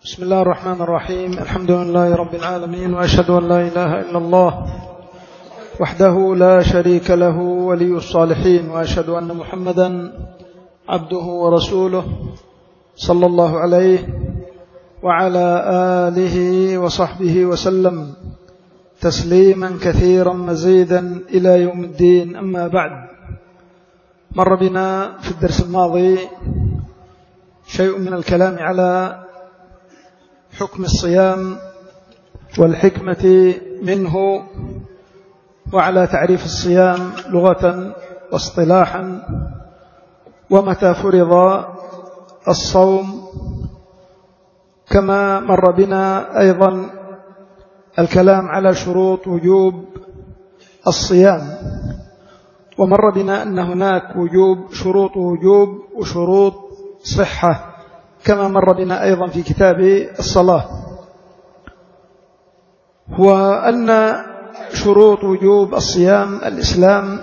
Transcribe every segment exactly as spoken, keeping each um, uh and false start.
بسم الله الرحمن الرحيم. الحمد لله رب العالمين، وأشهد أن لا إله إلا الله وحده لا شريك له ولي الصالحين، وأشهد أن محمدا عبده ورسوله صلى الله عليه وعلى آله وصحبه وسلم تسليما كثيرا مزيدا إلى يوم الدين. أما بعد، مر بنا في الدرس الماضي شيء من الكلام على حكم الصيام والحكمة منه، وعلى تعريف الصيام لغة واصطلاحا، ومتى فرض الصوم. كما مر بنا أيضا الكلام على شروط وجوب الصيام، ومر بنا أن هناك وجوب شروط وجوب وشروط صحة، كما مر بنا أيضا في كتاب الصلاة. وأن شروط وجوب الصيام الإسلام،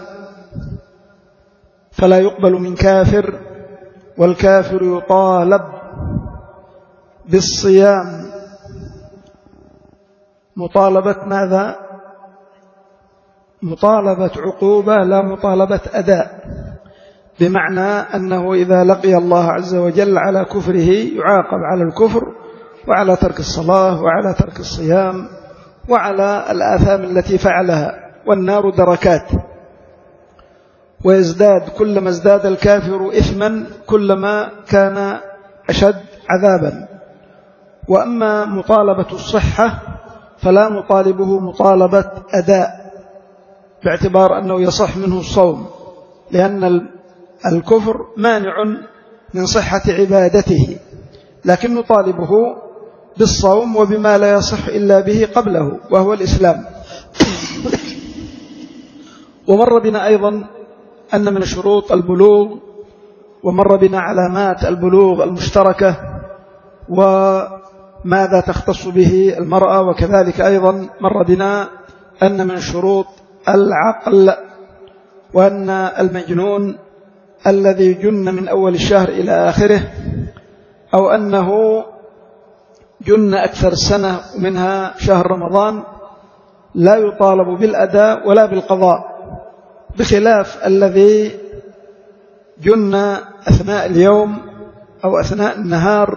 فلا يقبل من كافر، والكافر يطالب بالصيام مطالبة ماذا؟ مطالبة عقوبة، لا مطالبة أداء، بمعنى أنه إذا لقي الله عز وجل على كفره يعاقب على الكفر، وعلى ترك الصلاة، وعلى ترك الصيام، وعلى الآثام التي فعلها. والنار دركات، ويزداد كلما ازداد الكافر إثما كلما كان أشد عذابا. وأما مطالبة الصحة فلا نطالبه مطالبة أداء، باعتبار أنه يصح منه الصوم، لأن الكفر مانع من صحة عبادته، لكن نطالبه بالصوم وبما لا يصح إلا به قبله، وهو الإسلام. ومر بنا أيضا أن من شروط البلوغ، ومر بنا علامات البلوغ المشتركة، وماذا تختص به المرأة، وكذلك أيضا مر بنا أن من شروط العقل، وأن المجنون الذي جن من أول الشهر إلى آخره، أو أنه جن أكثر السنة ومنها شهر رمضان، لا يطالب بالأداء ولا بالقضاء، بخلاف الذي جن أثناء اليوم أو أثناء النهار،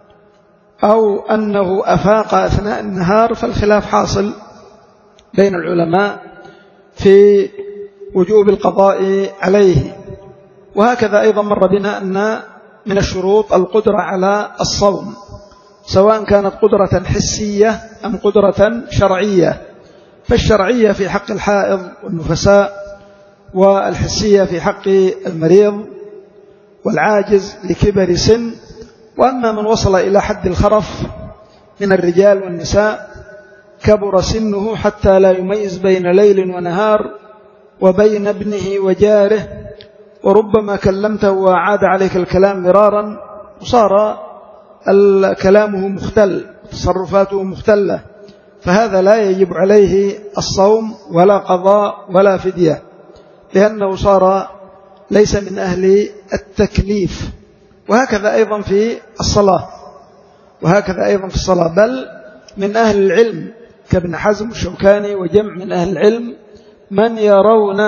أو أنه أفاق أثناء النهار، فالخلاف حاصل بين العلماء في وجوب القضاء عليه. وهكذا أيضا مر بنا أن من الشروط القدرة على الصوم، سواء كانت قدرة حسية أم قدرة شرعية. فالشرعية في حق الحائض والنفساء، والحسية في حق المريض والعاجز لكبر سن. وأما من وصل إلى حد الخرف من الرجال والنساء، كبر سنه حتى لا يميز بين ليل ونهار، وبين ابنه وجاره، وربما كلمته وعاد عليك الكلام مرارا، وصار كلامه مختل، تصرفاته مختلة، فهذا لا يجب عليه الصوم ولا قضاء ولا فدية، لأنه صار ليس من أهل التكليف. وهكذا أيضا في الصلاة، وهكذا أيضا في الصلاة، بل من أهل العلم كابن حزم الشوكاني وجمع من أهل العلم من يرون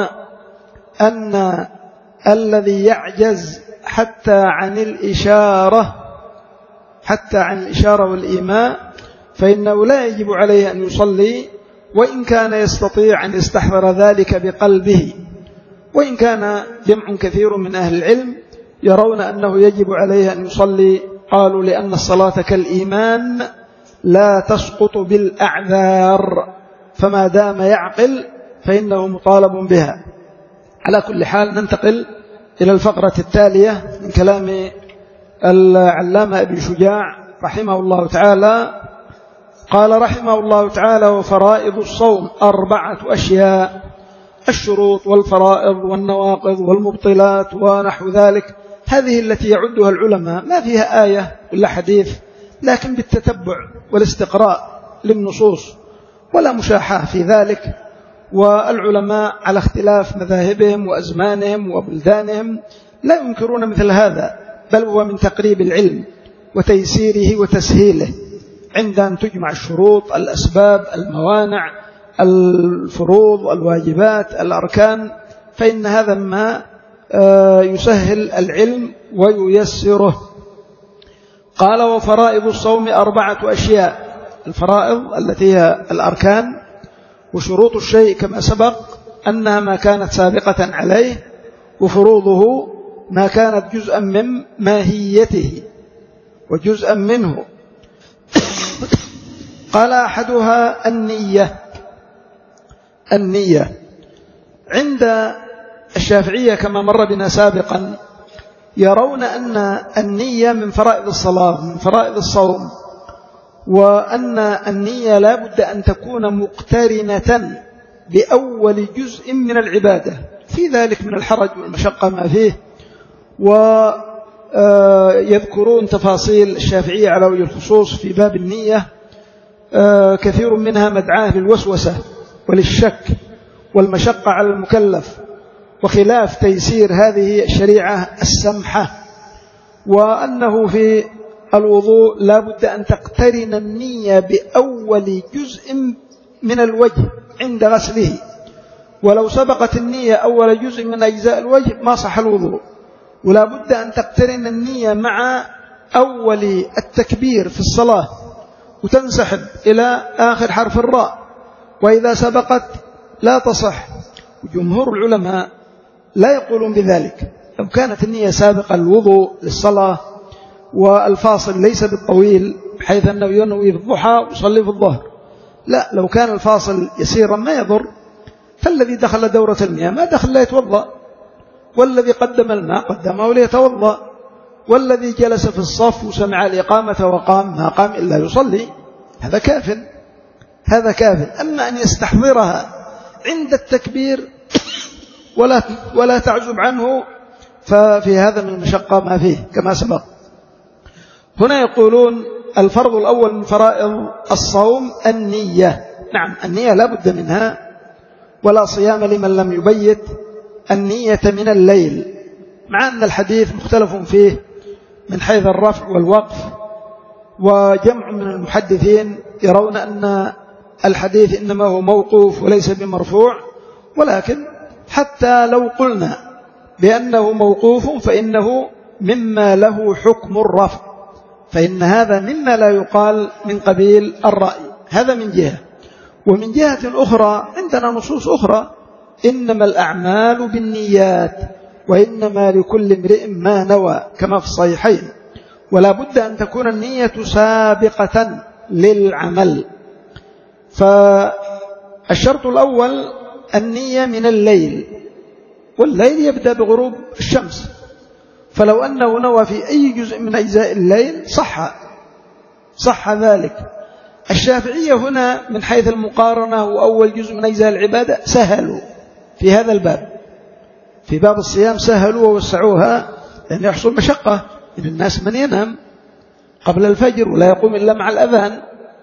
أن الذي يعجز حتى عن الإشارة حتى عن الإشارة والإيماء فإنه لا يجب عليه أن يصلي، وإن كان يستطيع أن يستحضر ذلك بقلبه. وإن كان جمع كثير من أهل العلم يرون أنه يجب عليه أن يصلي، قالوا لأن الصلاة كالإيمان لا تسقط بالأعذار، فما دام يعقل فإنه مطالب بها. على كل حال، ننتقل إلى الفقرة التالية من كلام العلامة ابن شجاع رحمه الله تعالى. قال رحمه الله تعالى: وفرائض الصوم أربعة أشياء: الشروط والفرائض والنواقض والمبطلات ونحو ذلك. هذه التي يعدها العلماء، ما فيها آية ولا حديث، لكن بالتتبع والاستقراء للنصوص، ولا مشاحة في ذلك. والعلماء على اختلاف مذاهبهم وأزمانهم وبلدانهم لا ينكرون مثل هذا، بل هو من تقريب العلم وتيسيره وتسهيله. عند أن تجمع الشروط، الأسباب، الموانع، الفروض، الواجبات، الأركان، فإن هذا ما يسهل العلم وييسره. قال: وفرائض الصوم أربعة أشياء. الفرائض التي هي الأركان، وشروط الشيء كما سبق أنها ما كانت سابقة عليه، وفروضه ما كانت جزءا من ماهيته وجزءا منه. قال: أحدها النية. النية عند الشافعية كما مر بنا سابقا يرون أن النية من فرائض الصلاة، من فرائض الصوم، وأن النية لا بد أن تكون مقترنة بأول جزء من العبادة، في ذلك من الحرج والمشقة ما فيه. ويذكرون تفاصيل الشافعية على وجه الخصوص في باب النية، كثير منها مدعاة للوسوسة وللشك والمشقة على المكلف، وخلاف تيسير هذه الشريعة السمحة. وأنه في الوضوء لا بد أن تقترن النية بأول جزء من الوجه عند غسله، ولو سبقت النية أول جزء من أجزاء الوجه ما صح الوضوء. ولا بد أن تقترن النية مع أول التكبير في الصلاة وتنسحب إلى آخر حرف الراء، وإذا سبقت لا تصح. وجمهور العلماء لا يقولون بذلك. لو كانت النية سابقة الوضوء للصلاة والفاصل ليس بالطويل بحيث أنه ينوي في الضحى ويصلي في الظهر، لا، لو كان الفاصل يسيرا ما يضر، فالذي دخل دورة المياه ما دخل لا يتوضأ، والذي قدم الماء قدمه ليتوضأ، والذي جلس في الصف وسمع الإقامة وقام ما قام إلا يصلي، هذا كاف، هذا كاف. أما أن يستحضرها عند التكبير ولا ولا تعزب عنه ففي هذا من المشقة ما فيه كما سبق. هنا يقولون الفرض الأول من فرائض الصوم النية. نعم، النية لا بد منها، ولا صيام لمن لم يبيت النية من الليل، مع أن الحديث مختلف فيه من حيث الرفع والوقف، وجمع من المحدثين يرون أن الحديث إنما هو موقوف وليس بمرفوع. ولكن حتى لو قلنا بأنه موقوف فإنه مما له حكم الرفع، فإن هذا مما لا يقال من قبيل الرأي. هذا من جهة. ومن جهة أخرى عندنا نصوص أخرى: إنما الأعمال بالنيات وإنما لكل امرئ ما نوى، كما في الصحيحين. ولا بد أن تكون النية سابقة للعمل. فالشرط الأول النية من الليل، والليل يبدأ بغروب الشمس، فلو أنه نوى في أي جزء من أجزاء الليل صح صح ذلك. الشافعية هنا من حيث المقارنة وأول جزء من أجزاء العبادة سهلوا في هذا الباب، في باب الصيام سهلوا ووسعوها، لأن يحصل مشقة من الناس من ينام قبل الفجر ولا يقوم إلا مع الأذان،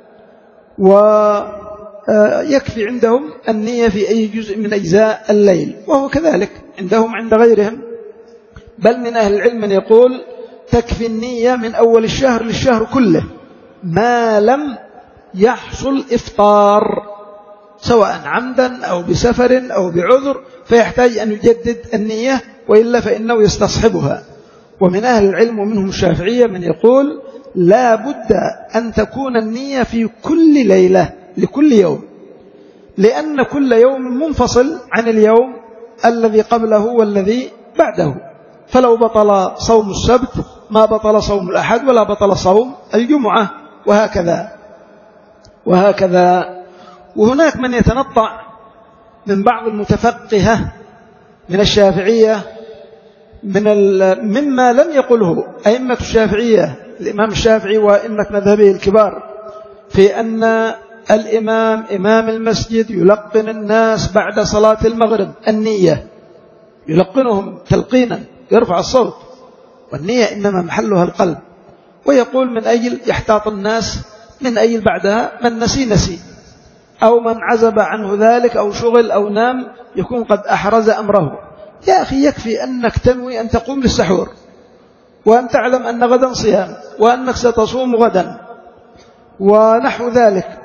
ويكفي عندهم النية في أي جزء من أجزاء الليل، وهو كذلك عندهم عند غيرهم. بل من أهل العلم من يقول تكفي النية من أول الشهر للشهر كله ما لم يحصل إفطار، سواء عمدا أو بسفر أو بعذر، فيحتاج أن يجدد النية، وإلا فإنه يستصحبها. ومن أهل العلم ومنهم الشافعية من يقول لا بد أن تكون النية في كل ليلة لكل يوم، لأن كل يوم منفصل عن اليوم الذي قبله والذي بعده. فلو بطل صوم السبت ما بطل صوم الأحد ولا بطل صوم الجمعة، وهكذا وهكذا. وهناك من يتنطع من بعض المتفقهة من الشافعية من مما لم يقله أئمة الشافعية، الإمام الشافعي وأئمة مذهبه الكبار، في أن الإمام إمام المسجد يلقن الناس بعد صلاة المغرب النية، يلقنهم تلقينا، يرفع الصوت، والنية إنما محلها القلب، ويقول من أجل يحتاط الناس، من أجل بعدها من نسي نسي، أو من عزب عنه ذلك أو شغل أو نام يكون قد أحرز أمره. يا أخي يكفي أنك تنوي أن تقوم للسحور، وأن تعلم أن غدا صيام، وأنك ستصوم غدا، ونحو ذلك.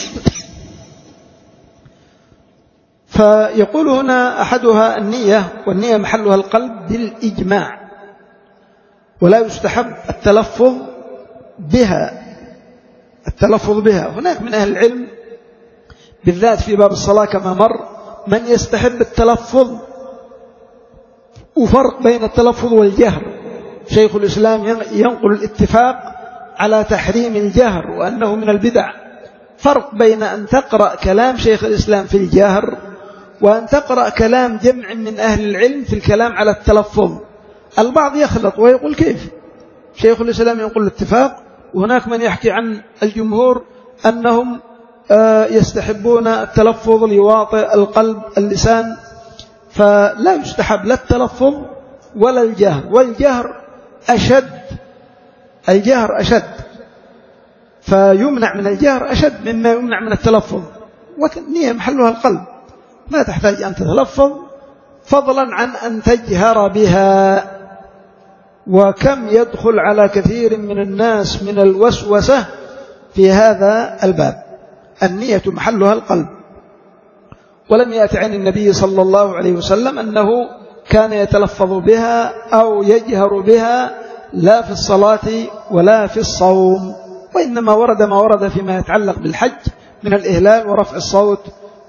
فيقول هنا أحدها النية، والنية محلها القلب بالإجماع، ولا يستحب التلفظ بها التلفظ بها هناك من أهل العلم بالذات في باب الصلاة كما مر من يستحب التلفظ، وفرق بين التلفظ والجهر. شيخ الإسلام ينقل الاتفاق على تحريم الجهر وأنه من البدع. فرق بين أن تقرأ كلام شيخ الإسلام في الجهر وأن تقرأ كلام جمع من أهل العلم في الكلام على التلفظ. البعض يخلط ويقول كيف شيخ الإسلام ينقل الاتفاق، وهناك من يحكي عن الجمهور أنهم يستحبون التلفظ ليواطئ القلب اللسان. فلا يستحب لا التلفظ ولا الجهر، والجهر أشد الجهر أشد فيمنع من الجهر أشد مما يمنع من التلفظ. والنية محلها القلب، ما تحتاج أن تتلفظ فضلا عن أن تجهر بها. وكم يدخل على كثير من الناس من الوسوسة في هذا الباب. النية محلها القلب. ولم يأتي عن النبي صلى الله عليه وسلم أنه كان يتلفظ بها أو يجهر بها لا في الصلاة ولا في الصوم، وإنما ورد ما ورد فيما يتعلق بالحج من الإهلال ورفع الصوت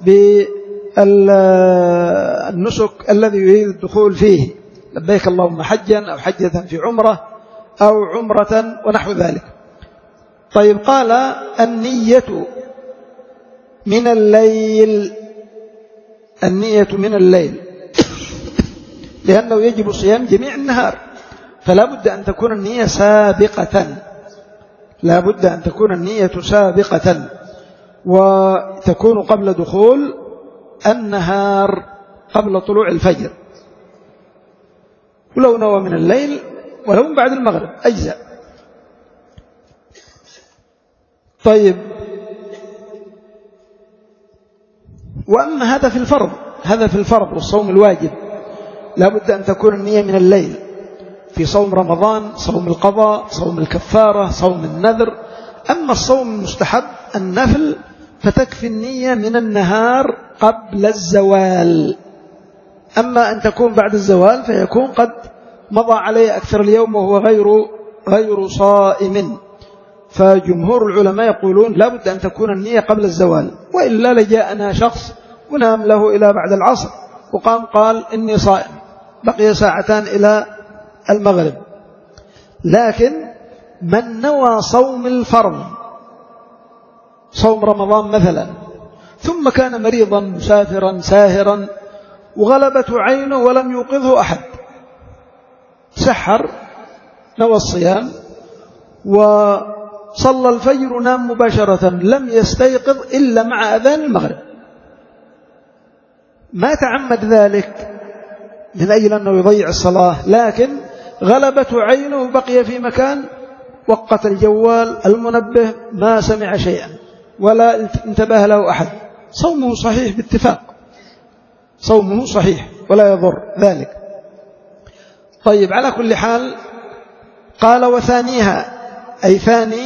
بالنسك الذي يريد الدخول فيه، لبيك اللهم حجا أو حجة في عمرة أو عمرة ونحو ذلك. طيب قال النية من الليل، النية من الليل لأنه يجب صيام جميع النهار، فلا بد أن تكون النية سابقة، لا بد أن تكون النية سابقة وتكون قبل دخول النهار قبل طلوع الفجر، ولو نوى من الليل ولو من بعد المغرب أجزاء. طيب وأما هذا في الفرض، هذا في الفرض والصوم الواجب لا بد أن تكون النية من الليل في صوم رمضان، صوم القضاء، صوم الكفارة، صوم النذر. أما الصوم المستحب النفل فتكفي النية من النهار قبل الزوال. أما أن تكون بعد الزوال فيكون قد مضى عليه أكثر اليوم وهو غير غير صائم. فجمهور العلماء يقولون لا بد أن تكون النية قبل الزوال، وإلا لجاءنا شخص ونام له إلى بعد العصر وقام قال إني صائم، بقي ساعتان إلى المغرب. لكن من نوى صوم الفرض، صوم رمضان مثلا، ثم كان مريضا مسافرا ساهرا وغلبته عينه ولم يوقظه أحد، سحر نوى الصيام وصلى الفجر ونام مباشرة، لم يستيقظ إلا مع أذان المغرب، ما تعمد ذلك من أجل أنه يضيع الصلاة، لكن غلبته عينه وبقي في مكان، وقت الجوال المنبه ما سمع شيئا ولا انتبه له أحد، صومه صحيح باتفاق، صومه صحيح ولا يضر ذلك. طيب على كل حال قال وثانيها أي ثاني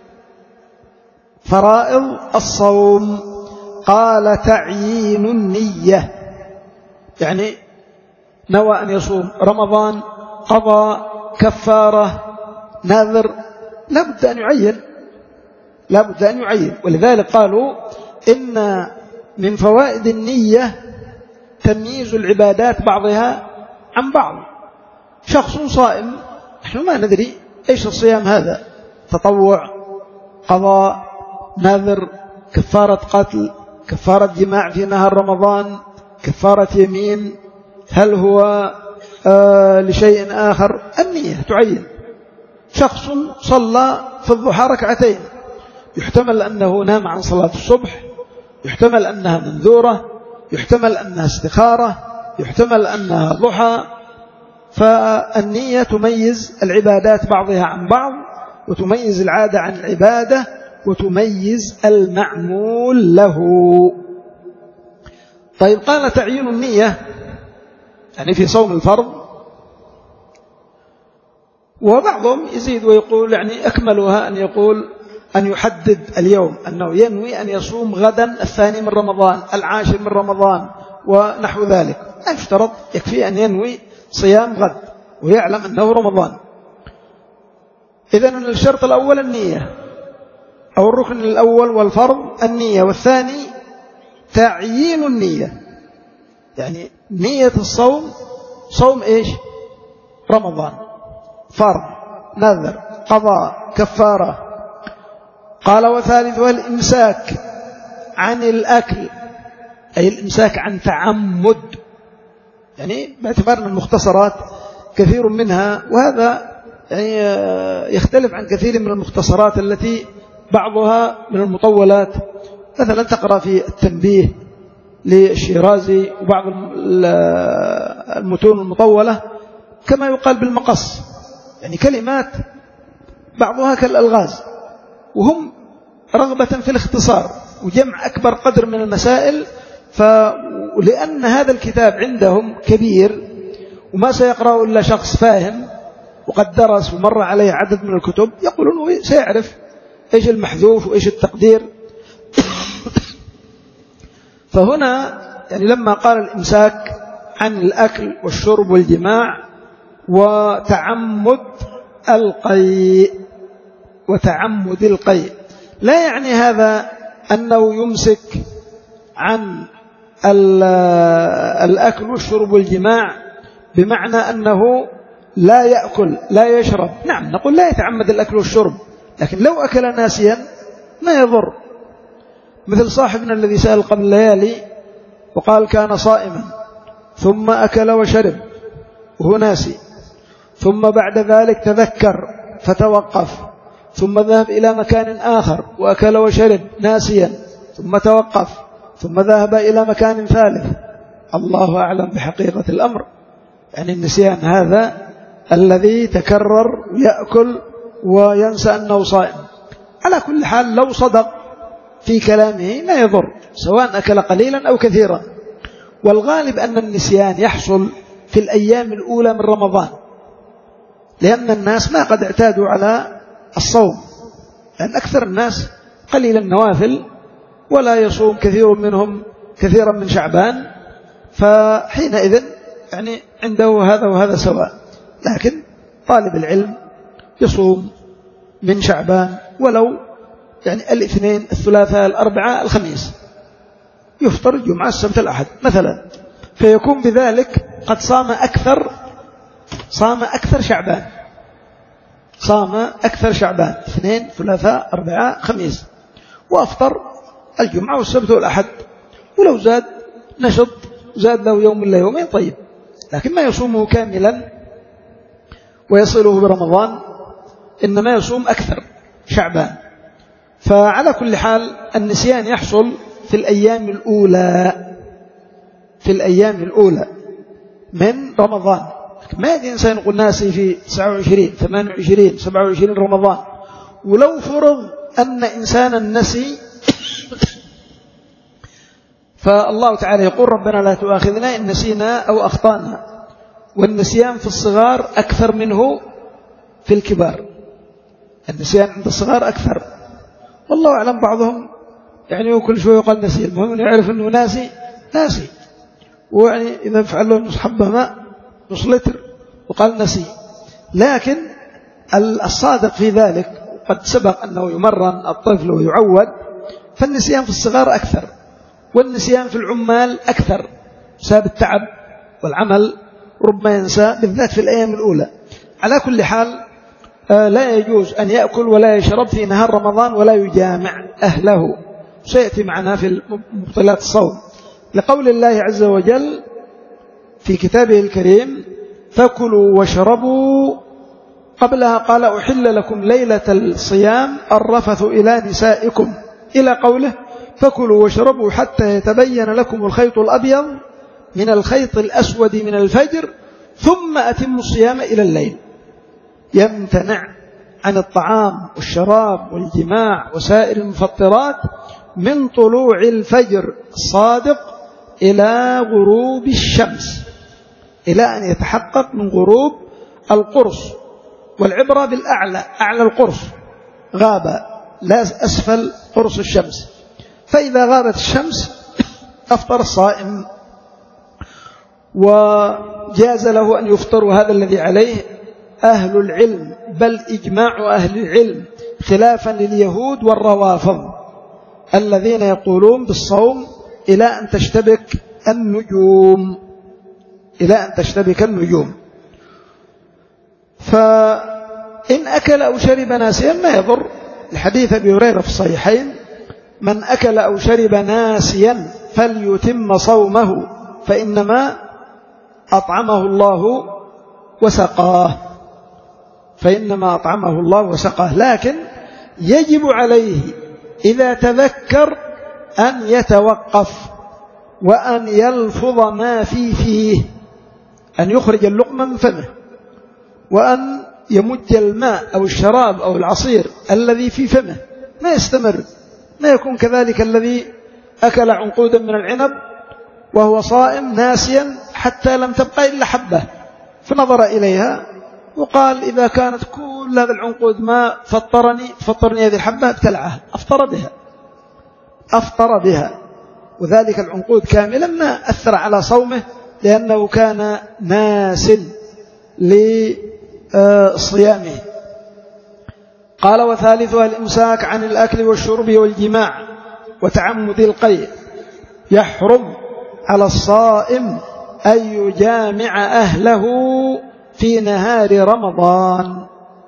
فرائض الصوم، قال تعيين النية، يعني نوى أن يصوم رمضان، قضى، كفارة، نذر، لا بد أن يعين، لا بد أن يعين. ولذلك قالوا إن من فوائد النية تمييز العبادات بعضها عن بعض. شخص صائم نحن ما ندري إيش الصيام هذا، تطوع، قضاء، نذر، كفارة قتل، كفارة جماع في نهار رمضان، كفارة يمين، هل هو آه لشيء آخر؟ النية تعين. شخص صلى في الضحى ركعتين، يحتمل أنه نام عن صلاة الصبح، يحتمل أنها منذورة، يحتمل أنها استخارة، يحتمل أنها ضحى. فالنية تميز العبادات بعضها عن بعض، وتميز العادة عن العبادة، وتميز المعمول له. طيب قال تعيين النية يعني في صوم الفرض، وبعضهم يزيد ويقول يعني أكملها أن يقول أن يحدد اليوم أنه ينوي أن يصوم غدا الثاني من رمضان العاشر من رمضان ونحو ذلك، لا يشترط، يكفي أن ينوي صيام غد ويعلم أنه رمضان. إذن الشرط الأول النية، أو الركن الأول والفرض النية، والثاني تعيين النية، يعني نية الصوم صوم إيش؟ رمضان، فرض، نذر، قضاء، كفارة. قال وثالثها الإمساك عن الأكل، أي الإمساك عن تعمد، يعني باعتبار أن المختصرات كثير منها، وهذا يعني يختلف عن كثير من المختصرات التي بعضها من المطولات، مثلا تقرأ في التنبيه للشيرازي وبعض المتون المطولة كما يقال بالمقص، يعني كلمات بعضها كالألغاز، وهم رغبة في الاختصار وجمع أكبر قدر من المسائل. فلأن هذا الكتاب عندهم كبير وما سيقرأه إلا شخص فاهم وقد درس ومر عليه عدد من الكتب، يقولون سيعرف إيش المحذوف وإيش التقدير. فهنا يعني لما قال الإمساك عن الأكل والشرب والجماع وتعمد القيء، وتعمد القيء لا يعني هذا أنه يمسك عن الأكل والشرب والجماع بمعنى أنه لا يأكل لا يشرب. نعم نقول لا يتعمد الأكل والشرب، لكن لو أكل ناسيا ما يضر، مثل صاحبنا الذي سأل قبل ليالي وقال كان صائما ثم أكل وشرب وهو ناسي، ثم بعد ذلك تذكر فتوقف، ثم ذهب إلى مكان آخر وأكل وشرب ناسيا، ثم توقف، ثم ذهب إلى مكان ثالث. الله أعلم بحقيقة الأمر، يعني النسيان هذا الذي تكرر يأكل وينسى أنه صائم. على كل حال لو صدق في كلامه ما يضر، سواء أكل قليلا أو كثيرا. والغالب أن النسيان يحصل في الأيام الأولى من رمضان، لأن الناس ما قد اعتادوا على الصوم، لأن أكثر الناس قليل النوافل ولا يصوم كثير منهم كثيرا من شعبان، فحينئذ يعني عنده هذا وهذا سواء. لكن طالب العلم يصوم من شعبان ولو يعني الاثنين الثلاثاء الأربعاء الخميس، يفطر الجمعة السبت الأحد مثلا، فيكون بذلك قد صام أكثر صام أكثر شعبان صام أكثر شعبان اثنين ثلاثاء أربعاء خميس، وأفطر الجمعة والسبت والأحد، ولو زاد نشط زاد له يوم إلا يومين طيب، لكن ما يصومه كاملا ويصله برمضان، إنما يصوم أكثر شعبان. فعلى كل حال النسيان يحصل في الأيام الأولى في الأيام الأولى من رمضان. ما يدي إنسان يقول ناسي في تسعة وعشرين ثمانية وعشرين سبعة وعشرين رمضان. ولو فرض أن إنسانا نسي فالله تعالى يقول ربنا لا تؤاخذنا إن نسينا أو أخطأنا، والنسيان في الصغار أكثر منه في الكبار، النسيان عند الصغار أكثر. والله أعلم بعضهم يعني كل شوية يقال نسي، المهم يعرف أنه ناسي ناسي، ويعني إذا فعل له نص حبة ماء نص لتر وقال نسي. لكن الصادق في ذلك قد سبق أنه يمرن الطفل ويعود، فالنسيان في الصغار أكثر، والنسيان في العمال أكثر بسبب التعب والعمل، ربما ينسى بالذات في الأيام الأولى. على كل حال لا يجوز أن يأكل ولا يشرب في نهار رمضان ولا يجامع أهله، سيأتي معنا في مبطلات الصوم، لقول الله عز وجل في كتابه الكريم فكلوا واشربوا، قبلها قال أحل لكم ليلة الصيام الرفث إلى نسائكم، إلى قوله فكلوا واشربوا حتى يتبين لكم الخيط الأبيض من الخيط الأسود من الفجر ثم أتموا الصيام إلى الليل. يمتنع عن الطعام والشراب والجماع وسائر المفطرات من طلوع الفجر الصادق إلى غروب الشمس، إلى أن يتحقق من غروب القرص، والعبرة بالأعلى، أعلى القرص غاب لا أسفل قرص الشمس. فإذا غابت الشمس أفطر الصائم، وجاز له أن يفطر. هذا الذي عليه أهل العلم، بل إجماع أهل العلم، خلافا لليهود والروافض الذين يقولون بالصوم إلى أن تشتبك النجوم، إلى أن تشتبك النجوم. فإن أكل أو شرب ناسيا ما يضر، الحديث أبي هريرة في الصحيحين: من أكل أو شرب ناسيا فليتم صومه فإنما أطعمه الله وسقاه، فإنما أطعمه الله وسقاه. لكن يجب عليه إذا تذكر أن يتوقف وأن يلفظ ما في فيه، أن يخرج اللقمة من فمه، وأن يمج الماء أو الشراب أو العصير الذي في فمه، ما يستمر، ما يكون كذلك الذي أكل عنقودا من العنب وهو صائم ناسيا حتى لم تبقى إلا حبة، فنظر إليها وقال: إذا كانت كل هذا العنقود ما فطرني فطرني هذه الحبة، ابتلعها، أفطر بها أفطر بها وذلك العنقود كاملا ما أثر على صومه، لأنه كان ناس لصيامه. قال: وثالثها الإمساك عن الأكل والشرب والجماع وتعمد القيء. يحرم على الصائم أن يجامع أهله في نهار رمضان،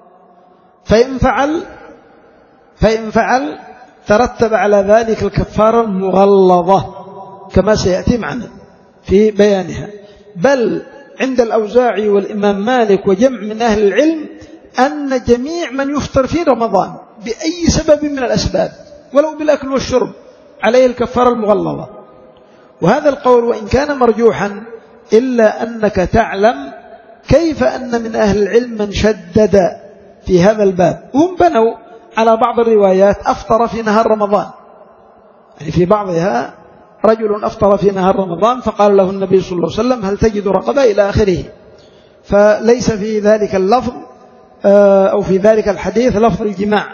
فإن فعل فإن فعل ترتب على ذلك الكفارة المغلظة كما سيأتي معنا في بيانها. بل عند الأوزاعي والإمام مالك وجمع من أهل العلم أن جميع من يفطر في رمضان بأي سبب من الأسباب ولو بالأكل والشرب عليه الكفارة المغلظة. وهذا القول وإن كان مرجوحا إلا أنك تعلم كيف أن من أهل العلم من شدد في هذا الباب، هم بنوا على بعض الروايات أفطر في نهار رمضان، يعني في بعضها رجل أفطر في نهار رمضان فقال له النبي صلى الله عليه وسلم: هل تجد رقبة إلى آخره. فليس في ذلك اللفظ أو في ذلك الحديث لفظ الجماع.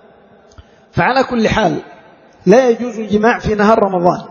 فعلى كل حال لا يجوز الجماع في نهار رمضان،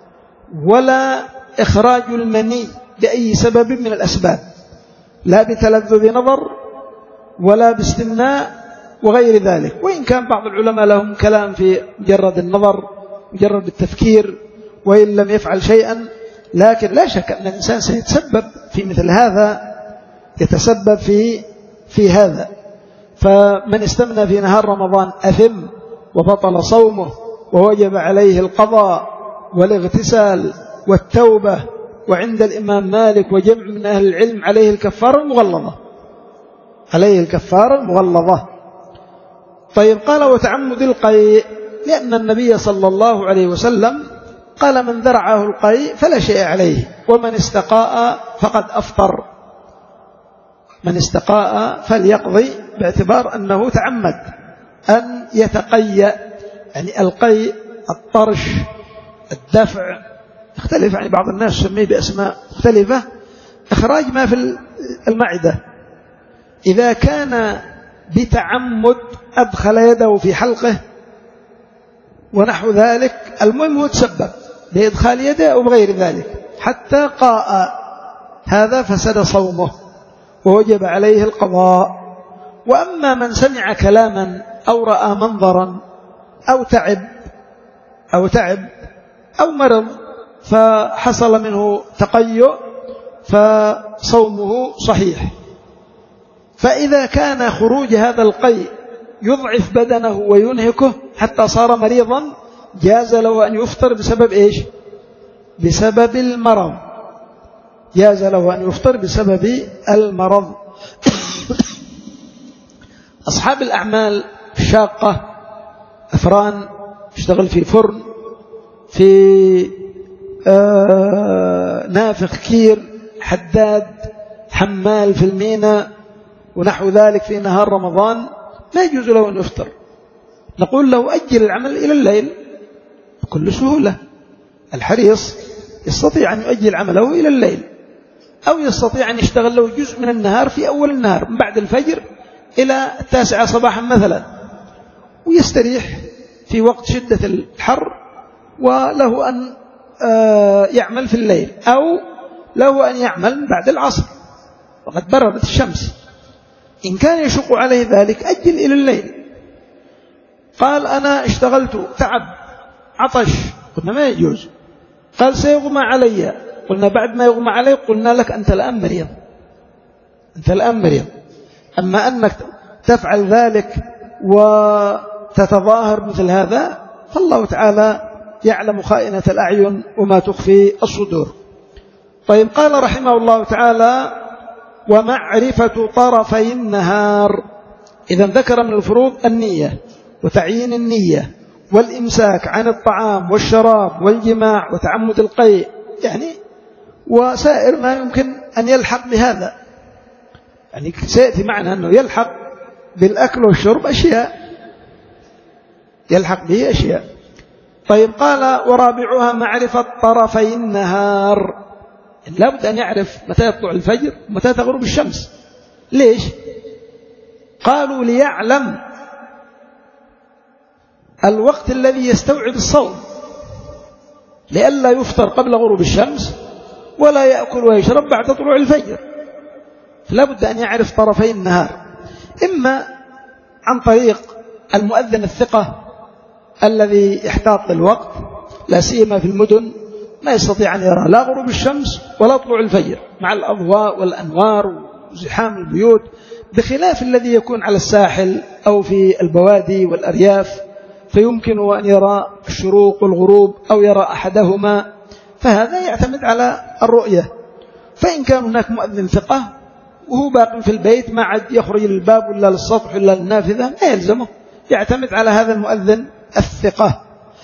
ولا إخراج المني بأي سبب من الأسباب، لا بتلذذ نظر ولا باستمناء وغير ذلك. وإن كان بعض العلماء لهم كلام في مجرد النظر، مجرد التفكير، وإن لم يفعل شيئا، لكن لا شك أن الإنسان سيتسبب في مثل هذا، يتسبب في في هذا. فمن استمنى في نهار رمضان أثم وبطل صومه، ووجب عليه القضاء والاغتسال والتوبة. وعند الإمام مالك وجمع من أهل العلم عليه الكفارة المغلظة، عليه الكفارة المغلظة. طيب، قال: وتعمد القيء، لأن النبي صلى الله عليه وسلم قال: من ذرعه القيء فلا شيء عليه، ومن استقاء فقد أفطر. من استقاء فليقضي، باعتبار أنه تعمد أن يتقيأ. يعني القيء الطرش، الدفع، يختلف، يعني بعض الناس يسميه بأسماء مختلفة. إخراج ما في المعدة، إذا كان بتعمد أدخل يده في حلقه ونحو ذلك، المهم هو تسبب بإدخال يده أو بغير ذلك حتى قاء، هذا فسد صومه ووجب عليه القضاء. وأما من سمع كلاما أو رأى منظرا أو تعب أو تعب أو مرض فحصل منه تقيؤ فصومه صحيح. فإذا كان خروج هذا القيء يضعف بدنه وينهكه حتى صار مريضا، جاز له أن يفطر بسبب إيش؟ بسبب المرض، جاز له أن يفطر بسبب المرض. أصحاب الأعمال الشاقة، أفران، يشتغل في فرن، في آه نافخ كير، حداد، حمال في الميناء ونحو ذلك في نهار رمضان، ما يجوز له أن يفطر. نقول له: أجل العمل إلى الليل بكل سهولة. الحريص يستطيع أن يؤجل عمله إلى الليل، أو يستطيع أن يشتغل له جزء من النهار في أول النهار من بعد الفجر إلى التاسعة صباحا مثلا، ويستريح في وقت شدة الحر، وله أن يعمل في الليل، أو له أن يعمل بعد العصر وقد بردت الشمس. إن كان يشق عليه ذلك أجل إلى الليل. قال أنا اشتغلت تعب عطش، قلنا ما يجوز. قال سيغمى علي، قلنا بعد ما يغمى علي قلنا لك أنت الآن مريض، أنت الآن مريض. أما أنك تفعل ذلك وتتظاهر مثل هذا فالله تعالى يعلم خائنة الأعين وما تخفي الصدور. طيب قال رحمه الله تعالى ومعرفة طرفي النهار. إذا ذكر من الفروض النية وتعيين النية والإمساك عن الطعام والشراب والجماع وتعمد القيء، يعني وسائر ما يمكن أن يلحق بهذا، يعني سيأتي معنا أنه يلحق بالأكل والشرب أشياء، يلحق به أشياء. طيب قال ورابعها معرفة طرفي النهار. لا بد أن يعرف متى يطلع الفجر ومتى تغرب الشمس. ليش؟ قالوا ليعلم الوقت الذي يستوعب الصوم، لئلا يفطر قبل غروب الشمس ولا يأكل ويشرب بعد طلوع الفجر. لا بد أن يعرف طرفي النهار، إما عن طريق المؤذن الثقة الذي يحتاط للوقت، لا سيما في المدن ما يستطيع أن يرى لا غروب الشمس ولا طلوع الفجر مع الأضواء والأنوار وزحام البيوت، بخلاف الذي يكون على الساحل أو في البوادي والأرياف، فيمكن أن يرى الشروق والغروب أو يرى أحدهما، فهذا يعتمد على الرؤية. فإن كان هناك مؤذن ثقة وهو باق في البيت ما عاد يخرج للباب ولا للسطح ولا للنافذة، ما يلزمه، يعتمد على هذا المؤذن الثقة.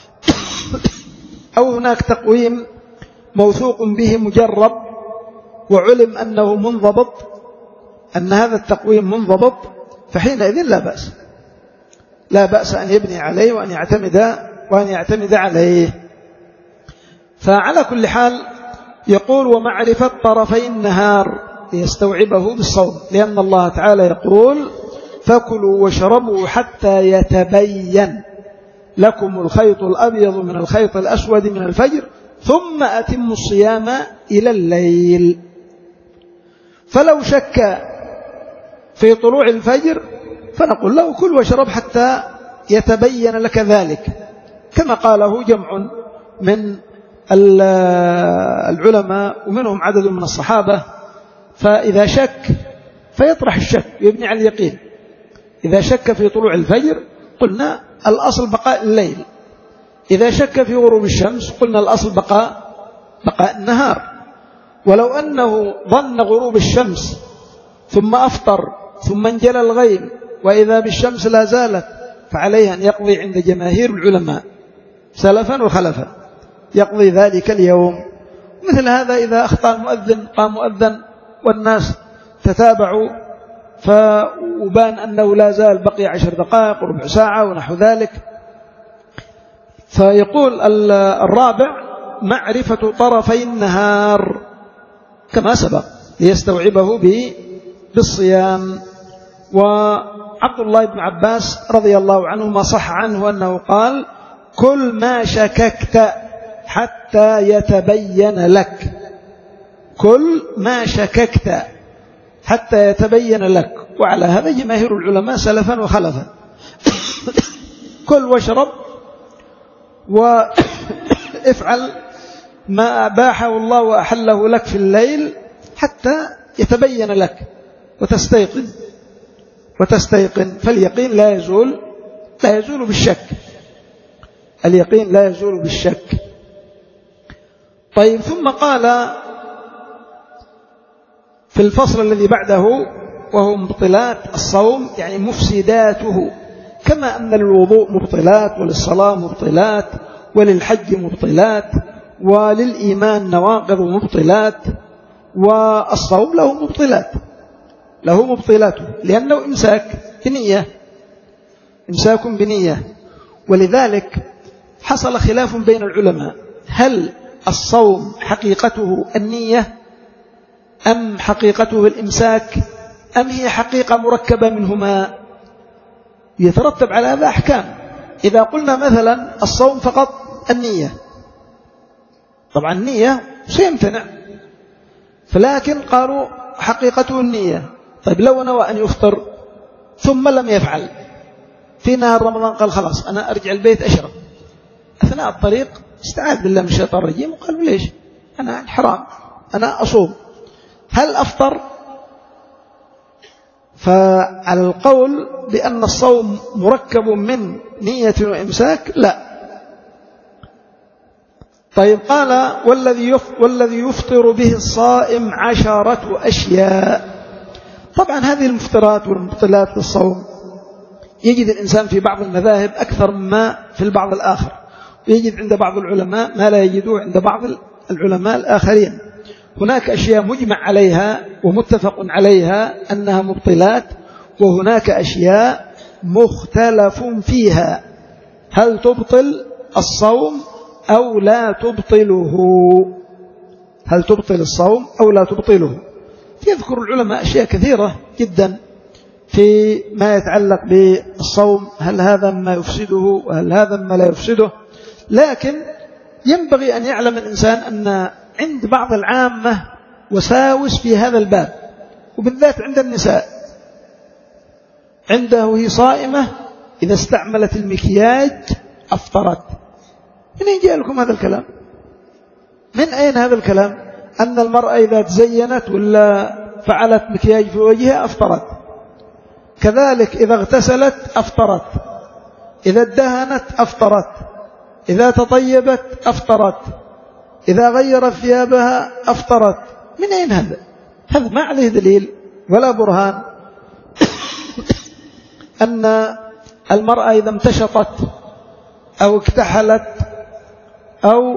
أو هناك تقويم موثوق به مجرب وعلم أنه منضبط، أن هذا التقويم منضبط، فحينئذ لا بأس، لا بأس أن يبني عليه وأن يعتمد وأن يعتمد عليه. فعلى كل حال يقول ومعرفة طرفي النهار ليستوعبه بالصوم، لأن الله تعالى يقول فكلوا واشربوا حتى يتبين لكم الخيط الأبيض من الخيط الأسود من الفجر ثم أتموا الصيام إلى الليل. فلو شك في طلوع الفجر فنقول له كل واشرب حتى يتبين لك ذلك، كما قاله جمع من العلماء ومنهم عدد من الصحابة. فإذا شك فيطرح الشك ويبني على اليقين. إذا شك في طلوع الفجر قلنا الأصل بقاء الليل، إذا شك في غروب الشمس قلنا الأصل بقاء بقاء النهار. ولو أنه ظن غروب الشمس ثم أفطر ثم انجلى الغيم وإذا بالشمس لا زالت، فعليه أن يقضي عند جماهير العلماء سلفا وخلفا، يقضي ذلك اليوم. مثل هذا إذا أخطأ المؤذن، قام مؤذن والناس تتابعوا فوبان أنه لا زال بقي عشر دقائق وربع ساعة ونحو ذلك، فيقول الرابع معرفة طرفي النهار كما سبق ليستوعبه به بالصيام. وعبد الله بن عباس رضي الله عنه ما صح عنه أنه قال كل ما شككت حتى يتبين لك، كل ما شككت حتى يتبين لك. وعلى هذا جماهير العلماء سلفا وخلفا. كل واشرب وافعل ما أباحه الله وأحله لك في الليل حتى يتبين لك وتستيقن وتستيقن فاليقين لا يزول لا يزول بالشك، اليقين لا يزول بالشك. طيب ثم قال في الفصل الذي بعده وهو مبطلات الصوم، يعني مفسداته، كما أن للوضوء مبطلات وللصلاة مبطلات وللحج مبطلات وللإيمان نواقض مبطلات، والصوم له مبطلات له مبطلاته لأنه إمساك بنية، إمساك بنية. ولذلك حصل خلاف بين العلماء، هل الصوم حقيقته النية أم حقيقته الإمساك أم هي حقيقة مركبة منهما؟ يترتب على هذا أحكام. إذا قلنا مثلا الصوم فقط النية، طبعا النية سيمتنع، فلكن قالوا حقيقته النية. طيب لو نوى أن يفطر ثم لم يفعل في نهار رمضان، قال خلاص أنا أرجع البيت أشرب، أثناء الطريق استعاذ بالله من الشيطان الرجيم وقال ليش أنا حرام أنا أصوم، هل أفطر؟ فعلى القول بأن الصوم مركب من نية وإمساك لا. طيب قال والذي يفطر به الصائم عشرة أشياء. طبعا هذه المفطرات والمبطلات للصوم يجد الإنسان في بعض المذاهب أكثر مما في البعض الآخر، ويجد عند بعض العلماء ما لا يجدوه عند بعض العلماء الآخرين. هناك أشياء مجمع عليها ومتفق عليها أنها مبطلات، وهناك أشياء مختلف فيها هل تبطل الصوم أو لا تبطله، هل تبطل الصوم أو لا تبطله. يذكر العلماء أشياء كثيرة جدا في ما يتعلق بالصوم، هل هذا ما يفسده وهل هذا ما لا يفسده. لكن ينبغي أن يعلم الإنسان أن عند بعض العامة وساوس في هذا الباب، وبالذات عند النساء. عنده وهي صائمة إذا استعملت المكياج أفطرت. من أين جاء لكم هذا الكلام؟ من أين هذا الكلام أن المرأة إذا تزينت ولا فعلت مكياج في وجهها أفطرت؟ كذلك إذا اغتسلت أفطرت، إذا ادهنت أفطرت، إذا تطيبت أفطرت، إذا غيرت ثيابها أفطرت. من أين هذا؟ هذا ما عليه دليل ولا برهان أن المرأة إذا امتشطت أو اكتحلت أو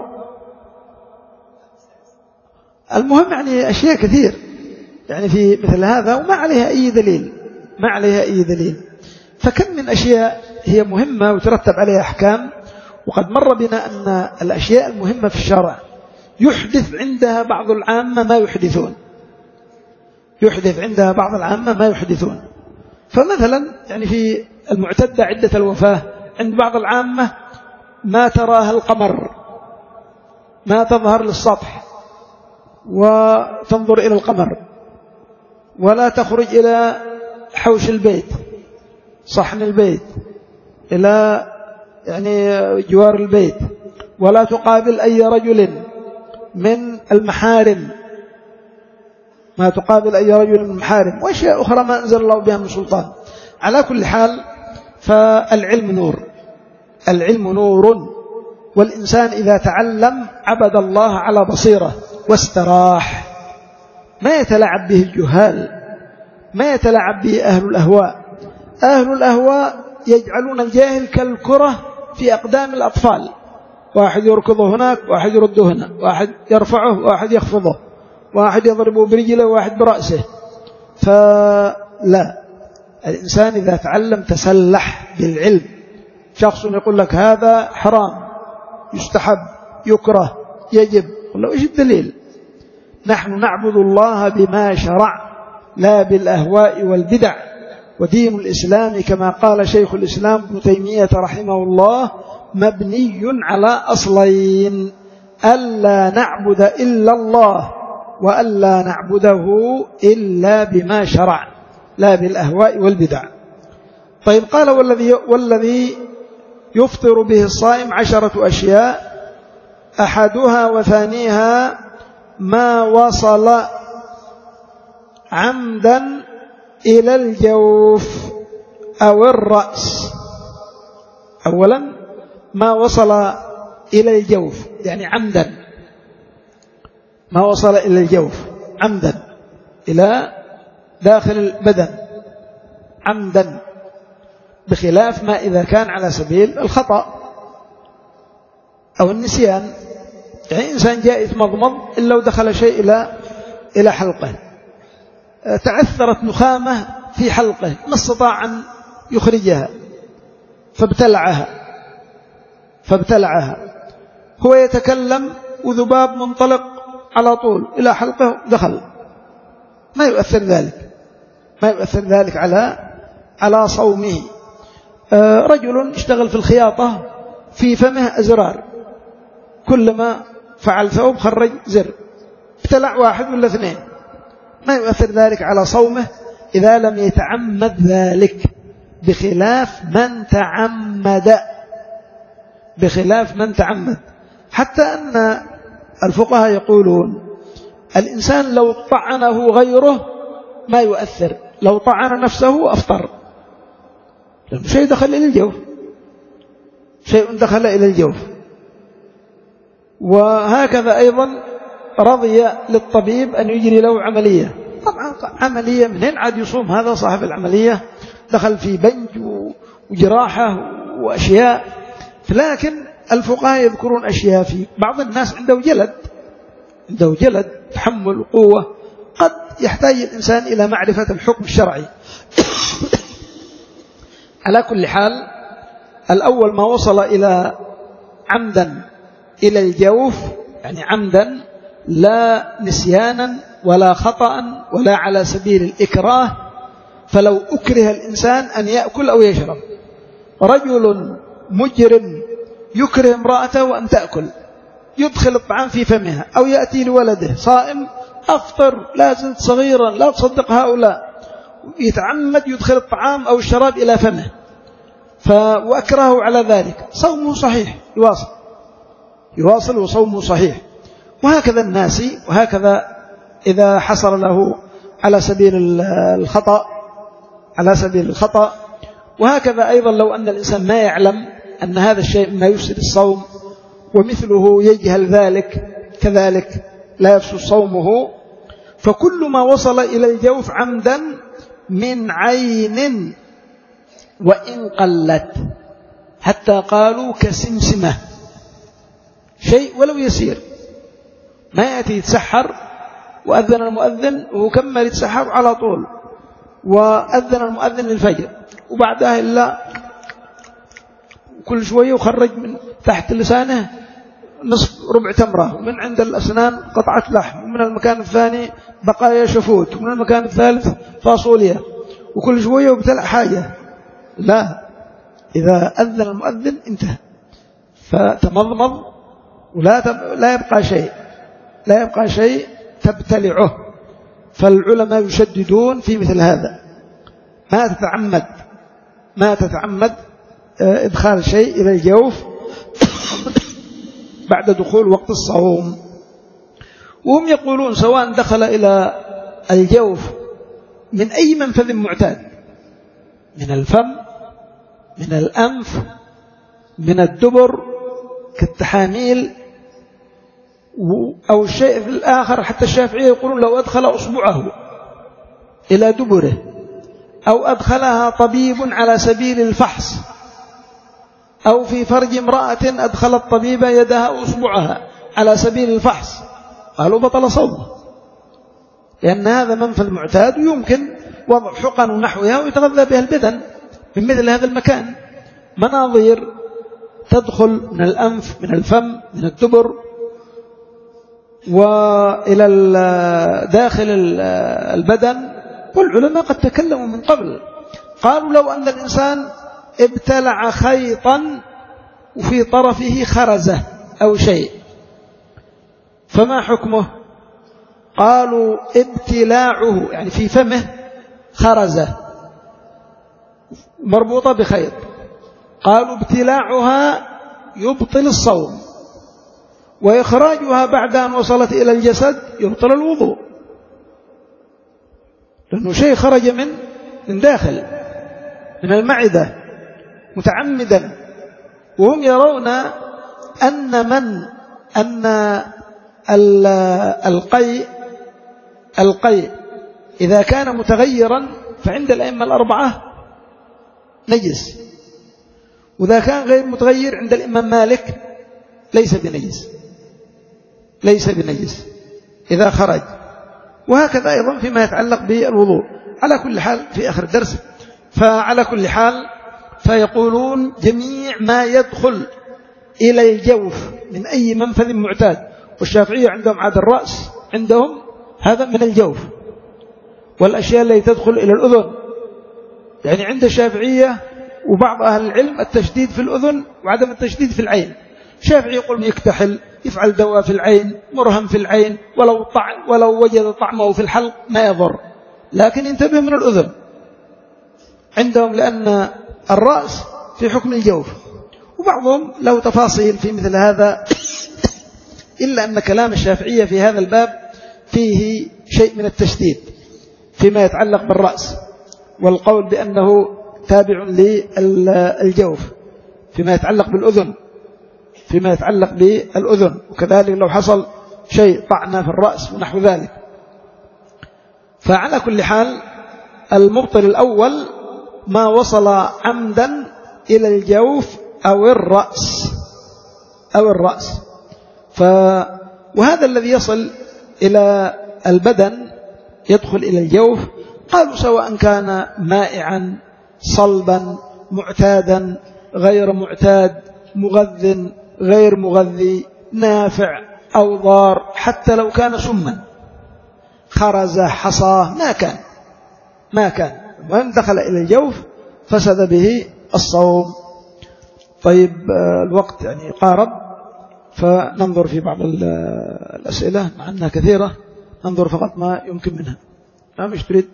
المهم يعني أشياء كثير يعني في مثل هذا وما عليها أي دليل، ما عليها أي دليل. فكم من أشياء هي مهمة وترتب عليها أحكام، وقد مر بنا أن الأشياء المهمة في الشرع يحدث عندها بعض العامة ما يحدثون، يحدث عندها بعض العامة ما يحدثون. فمثلا يعني في المعتدة عدة الوفاة عند بعض العامة ما تراها القمر، ما تظهر للسطح وتنظر إلى القمر، ولا تخرج إلى حوش البيت صحن البيت إلى يعني جوار البيت، ولا تقابل أي رجل من المحارم، ما تقابل أي رجل من المحارم، وأشياء أخرى ما أنزل الله بها من سلطان. على كل حال فالعلم نور، العلم نور، والإنسان إذا تعلم عبد الله على بصيرة واستراح، ما يتلعب به الجهال، ما يتلعب به أهل الأهواء. أهل الأهواء يجعلون الجاهل كالكرة في أقدام الأطفال، واحد يركضه هناك، واحد يرده هنا، واحد يرفعه، واحد يخفضه، واحد يضربه برجله، واحد برأسه. فلا، الإنسان إذا تعلم تسلح بالعلم. شخص يقول لك هذا حرام، يستحب، يكره، يجب، والله إيش الدليل؟ نحن نعبد الله بما شرع لا بالأهواء والبدع. ودين الإسلام كما قال شيخ الإسلام ابن تيمية رحمه الله مبني على أصلين: ألا نعبد إلا الله، وألا نعبده إلا بما شرع لا بالأهواء والبدع. طيب قال والذي, والذي يفطر به الصائم عشرة أشياء، أحدها وثانيها ما وصل عمدا إلى الجوف أو الرأس. أولا ما وصل إلى الجوف يعني عمدا، ما وصل إلى الجوف عمدا إلى داخل البدن عمدا، بخلاف ما إذا كان على سبيل الخطأ أو النسيان. يعني إنسان جاء يتمضمض إلا ودخل شيء إلى إلى حلقه، تعثرت نخامة في حلقه ما استطاع أن يخرجها فابتلعها فابتلعها هو يتكلم وذباب منطلق على طول إلى حلقه دخل، ما يؤثر ذلك ما يؤثر ذلك على على صومه. رجل اشتغل في الخياطة في فمه أزرار، كلما فعل ثوب خرج زر، ابتلع واحد ولا اثنين، ما يؤثر ذلك على صومه إذا لم يتعمد ذلك، بخلاف من تعمد بخلاف من تعمد حتى أن الفقهاء يقولون الإنسان لو طعنه غيره ما يؤثر، لو طعن نفسه أفطر، لأنه شيء دخل إلى الجوف، شيء دخل إلى الجوف. وهكذا أيضا رضي للطبيب أن يجري له عملية، طبعا عملية منين عاد يصوم هذا صاحب العملية، دخل في بنج وجراحة وأشياء، لكن الفقهاء يذكرون أشياء فيه. بعض الناس عنده جلد عنده جلد تحمل قوة، قد يحتاج الإنسان إلى معرفة الحكم الشرعي. على كل حال الأول ما وصل إلى عمدا إلى الجوف، يعني عمدا لا نسيانا ولا خطأ ولا على سبيل الإكراه، فلو أكره الإنسان أن يأكل أو يشرب، رجل مجرم يكره امرأته أن تأكل، يدخل الطعام في فمها، أو يأتي لولده صائم أفطر لا زلت صغيرا لا تصدق هؤلاء، يتعمد يدخل الطعام أو الشراب إلى فمه فأكرهه على ذلك، صومه صحيح، يواصل يواصل وصومه صحيح. وهكذا الناس، وهكذا إذا حصل له على سبيل الخطأ على سبيل الخطأ وهكذا أيضا لو أن الإنسان ما يعلم أن هذا الشيء ما يفسد الصوم ومثله يجهل ذلك كذلك لا يفسد صومه. فكل ما وصل إلى الجوف عمدا من عين وإن قلت، حتى قالوا كسمسمة، شيء ولو يسير، ما يأتي يتسحر وأذن المؤذن وكمل يتسحر على طول، وأذن المؤذن للفجر وبعدها إلا كل شوية وخرج من تحت لسانه نصف ربع تمرة، ومن عند الأسنان قطعة لحم، ومن المكان الثاني بقايا شفوت، ومن المكان الثالث فاصوليا، وكل شوية وبتلع حاجة. لا، إذا أذن المؤذن انتهى، فتمضمض ولا تب... لا يبقى شيء لا يبقى شيء تبتلعه. فالعلماء يشددون في مثل هذا، ما تتعمد ما تتعمد إدخال شيء إلى الجوف بعد دخول وقت الصوم. وهم يقولون سواء دخل إلى الجوف من أي منفذ معتاد، من الفم، من الأنف، من الدبر كالتحاميل أو الشيء في الآخر. حتى الشافعية يقولون لو أدخل أصبعه إلى دبره أو أدخلها طبيب على سبيل الفحص، أو في فرج امرأة أدخل الطبيب يدها أصبعها على سبيل الفحص، قالوا بطل صومه، لأن هذا منفذ معتاد ويمكن وضع حقن ونحوها ويتغذى بها البدن من مثل هذا المكان. مناظير تدخل من الأنف، من الفم، من الدبر، وإلى داخل البدن. والعلماء قد تكلموا من قبل، قالوا لو أن الإنسان ابتلع خيطا وفي طرفه خرزة أو شيء فما حكمه؟ قالوا ابتلاعه، يعني في فمه خرزة مربوطة بخيط، قالوا ابتلاعها يبطل الصوم، وإخراجها بعد أن وصلت إلى الجسد يبطل الوضوء، لأنه شيء خرج من من داخل من المعدة متعمدا. وهم يرون أن من أن القيء القيء إذا كان متغيرا فعند الأئمة الأربعة نجس، وإذا كان غير متغير عند الإمام مالك ليس بنجس ليس بنجس إذا خرج. وهكذا أيضا فيما يتعلق بالوضوء. على كل حال في آخر الدرس، فعلى كل حال فيقولون جميع ما يدخل إلى الجوف من أي منفذ معتاد، والشافعية عندهم عاد الرأس عندهم هذا من الجوف، والأشياء التي تدخل إلى الأذن، يعني عند الشافعية وبعض أهل العلم التشديد في الأذن وعدم التشديد في العين. الشافعي يقول يكتحل، يفعل دواء في العين، مرهم في العين، ولو طعم ولو وجد طعمه في الحلق ما يضر، لكن انتبه من الأذن عندهم، لأن الرأس في حكم الجوف. وبعضهم له تفاصيل في مثل هذا، إلا أن كلام الشافعية في هذا الباب فيه شيء من التشديد فيما يتعلق بالرأس، والقول بأنه تابع للجوف فيما يتعلق بالأذن فيما يتعلق بالأذن وكذلك لو حصل شيء طعنة في الرأس ونحو ذلك. فعلى كل حال المبطل الأول ما وصل عمدا إلى الجوف أو الرأس أو الرأس ف وهذا الذي يصل إلى البدن يدخل إلى الجوف، قالوا سواء كان مائعا صلبا معتادا غير معتاد، مغذ غير مغذي، نافع أو ضار، حتى لو كان سما خرزة حصاه ما كان ما كان المهم دخل إلى الجوف فسد به الصوم. طيب الوقت يعني قارب، فننظر في بعض الأسئلة مع أنها كثيرة، ننظر فقط ما يمكن منها. نعم إيش تريد؟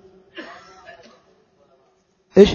إيش؟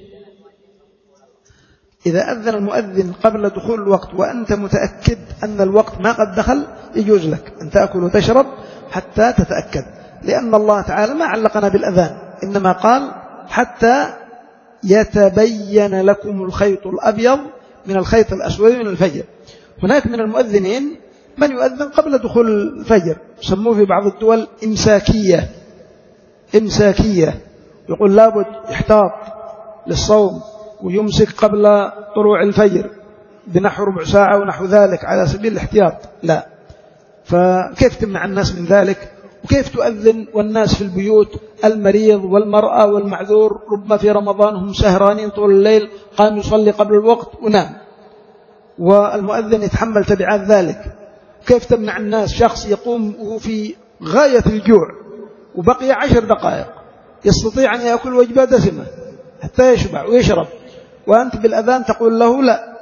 إذا أذن المؤذن قبل دخول الوقت وأنت متأكد أن الوقت ما قد دخل يجوز لك أن تأكل وتشرب حتى تتأكد، لأن الله تعالى ما علقنا بالأذان، إنما قال حتى يتبين لكم الخيط الأبيض من الخيط الأسود من الفجر. هناك من المؤذنين من يؤذن قبل دخول الفجر، سموه في بعض الدول إمساكية إمساكية يقول لابد يحتاط للصوم ويمسك قبل طلوع الفجر بنحو ربع ساعة ونحو ذلك على سبيل الاحتياط. لا، فكيف تمنع الناس من ذلك؟ وكيف تؤذن والناس في البيوت، المريض والمرأة والمعذور ربما في رمضان هم سهرانين طول الليل، قام يصلي قبل الوقت ونام، والمؤذن يتحمل تبعات ذلك. كيف تمنع الناس؟ شخص يقوم وهو في غاية الجوع وبقي عشر دقائق يستطيع أن يأكل وجبة دسمة حتى يشبع ويشرب، وأنت بالأذان تقول له لا.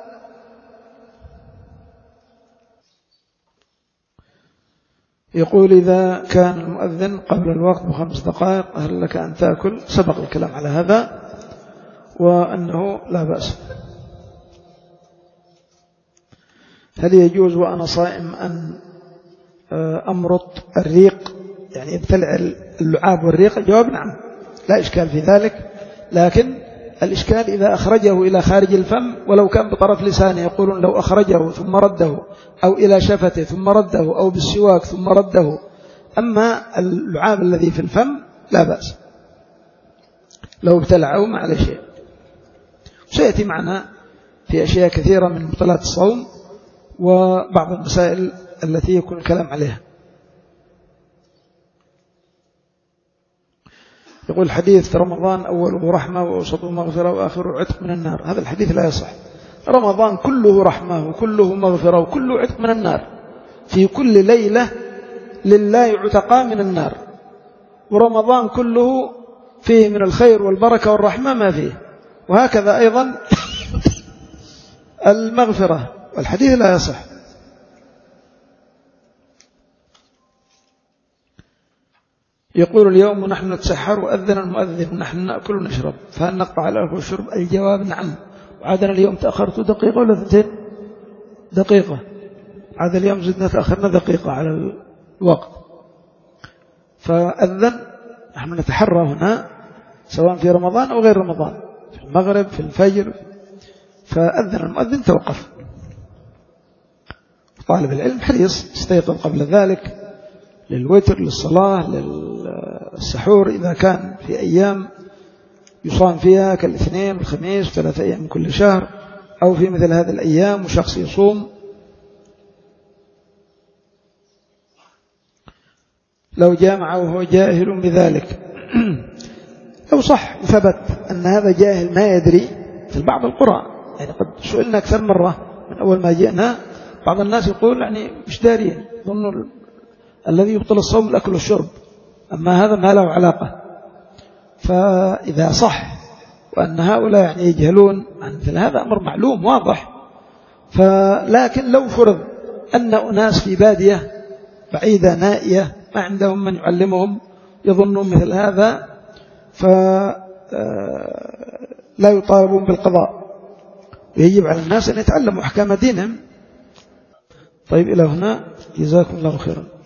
يقول إذا كان المؤذن قبل الوقت بخمس دقائق هل لك أن تأكل؟ سبق الكلام على هذا وأنه لا بأس. هل يجوز وأنا صائم أن أمرط الريق، يعني ابتلع اللعاب والريق؟ الجواب نعم، لا إشكال في ذلك، لكن الإشكال إذا أخرجه إلى خارج الفم ولو كان بطرف لسانه، يقولون لو أخرجه ثم رده، أو إلى شفته ثم رده، أو بالسواك ثم رده. أما اللعاب الذي في الفم لا بأس لو ابتلعه ما عليه شيء. سيأتي معنا في أشياء كثيرة من مبطلات الصوم وبعض المسائل التي يكون الكلام عليها. يقول حديث رمضان أوله رحمة وأوسطه مغفرة وآخره عتق من النار، هذا الحديث لا يصح. رمضان كله رحمة وكله مغفرة وكله عتق من النار، في كل ليلة لله عتقاء من النار، ورمضان كله فيه من الخير والبركة والرحمة ما فيه، وهكذا أيضا المغفرة، والحديث لا يصح. يقول اليوم ونحن نتسحر وأذن المؤذن ونحن نأكل ونشرب، فهل نقطع الأكل والشرب؟ الجواب نعم. وعادنا اليوم تأخرت دقيقة ولا ثنتين دقيقة، عاد اليوم زدنا تأخرنا دقيقة على الوقت، فأذن نحن نتحرى هنا سواء في رمضان أو غير رمضان، في المغرب في الفجر، فأذن المؤذن توقف. طالب العلم حريص يستيقظ قبل ذلك للوتر، للصلاة، للسحور، إذا كان في أيام يصام فيها كالاثنين والخميس ثلاثة أيام من كل شهر، أو في مثل هذه الأيام وشخص يصوم. لو جامع وهو جاهل بذلك لو صح وثبت أن هذا جاهل ما يدري، في بعض القرى يعني قد سئلنا أكثر مرة من أول ما جئنا، بعض الناس يقول يعني مش دارين، ظنوا الذي يبطل الصوم الأكل والشرب، أما هذا ما له علاقة. فإذا صح وأن هؤلاء يعني يجهلون عن مثل هذا أمر معلوم واضح. فلكن لو فرض أن أناس في بادية بعيدة نائية ما عندهم من يعلمهم يظنون مثل هذا فلا يطالبون بالقضاء، ويجب على الناس أن يتعلموا أحكام دينهم. طيب إلى هنا، جزاكم الله خيرا.